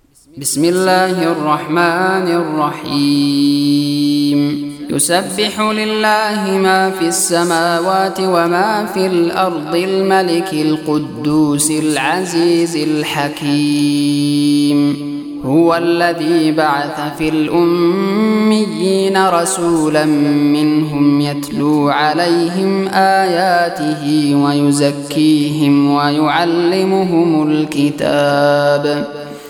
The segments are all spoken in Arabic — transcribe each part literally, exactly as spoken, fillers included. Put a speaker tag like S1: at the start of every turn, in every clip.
S1: بسم الله الرحمن الرحيم يسبح لله ما في السماوات وما في الأرض الملك القدوس العزيز الحكيم هو الذي بعث في الأميين رسولا منهم يتلو عليهم آياته ويزكيهم ويعلمهم الكتاب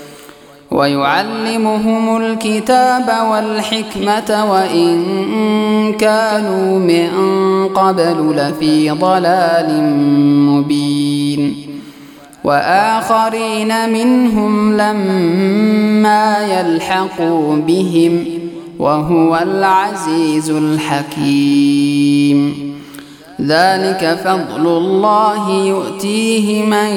S1: ويعلمهم الكتاب والحكمة وإن كانوا من قبل لفي ضلال مبين وآخرين منهم لما يلحقوا بهم وهو العزيز الحكيم ذلك فضل الله يؤتيه من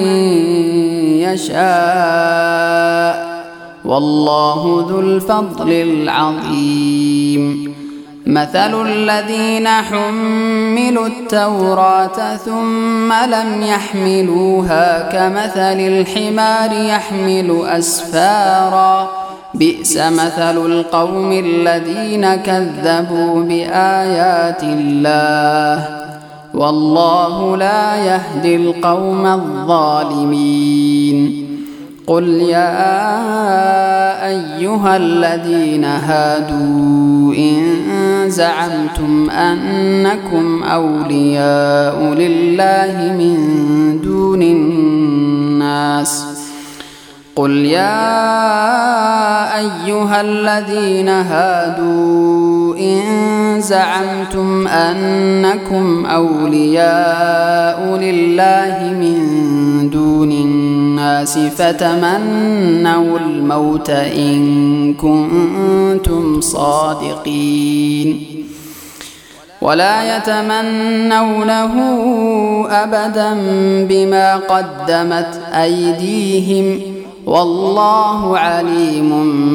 S1: يشاء والله ذو الفضل العظيم مثل الذين حملوا التوراة ثم لم يحملوها كمثل الحمار يحمل أسفارا بئس مثل القوم الذين كذبوا بآيات الله والله لا يهدي القوم الظالمين قل يا أيها الذين هادوا إن زعمتم أنكم أولياء لله من دون الناس قل يا أيها الذين هادوا إن زعمتم أنكم أولياء لله من دون الناس فتمنوا الموت إن كنتم صادقين ولا يتمنونه أبدا بما قدمت أيديهم والله عليم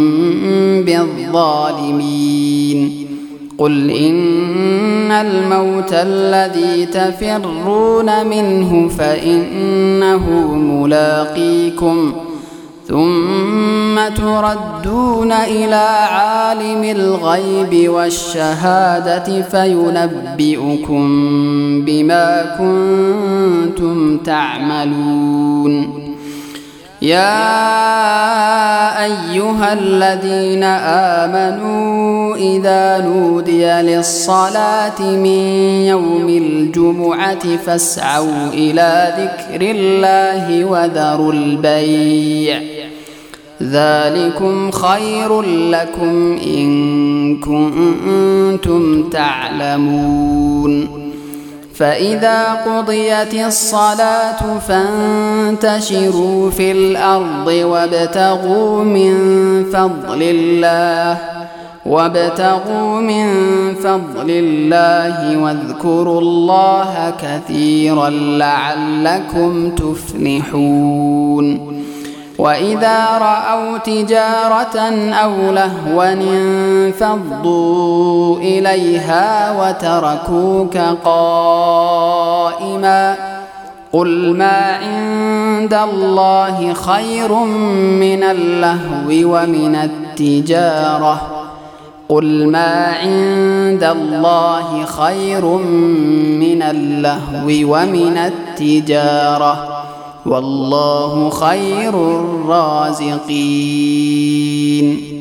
S1: بالظالمين قل إن الموت الذي تفرون منه فإنه ملاقيكم ثم تردون إلى عالم الغيب والشهادة فينبئكم بما كنتم تعملون يا أيها الذين آمنوا إذا نودي للصلاة من يوم الجمعة فاسعوا إلى ذكر الله وذروا البيع ذلكم خير لكم إن كنتم تعلمون فإذا قضيت الصلاة فانتشروا في الأرض وابتغوا من فضل الله وابتغوا من فضل الله واذكروا الله كثيرا لعلكم تفلحون وإذا رأوا تجارة أو لهوا انفضوا إليها وتركوك قائما قل ما عند الله خير من اللهو ومن التجارة قل ما عند الله خير من اللهو ومن التجارة والله خير الرازقين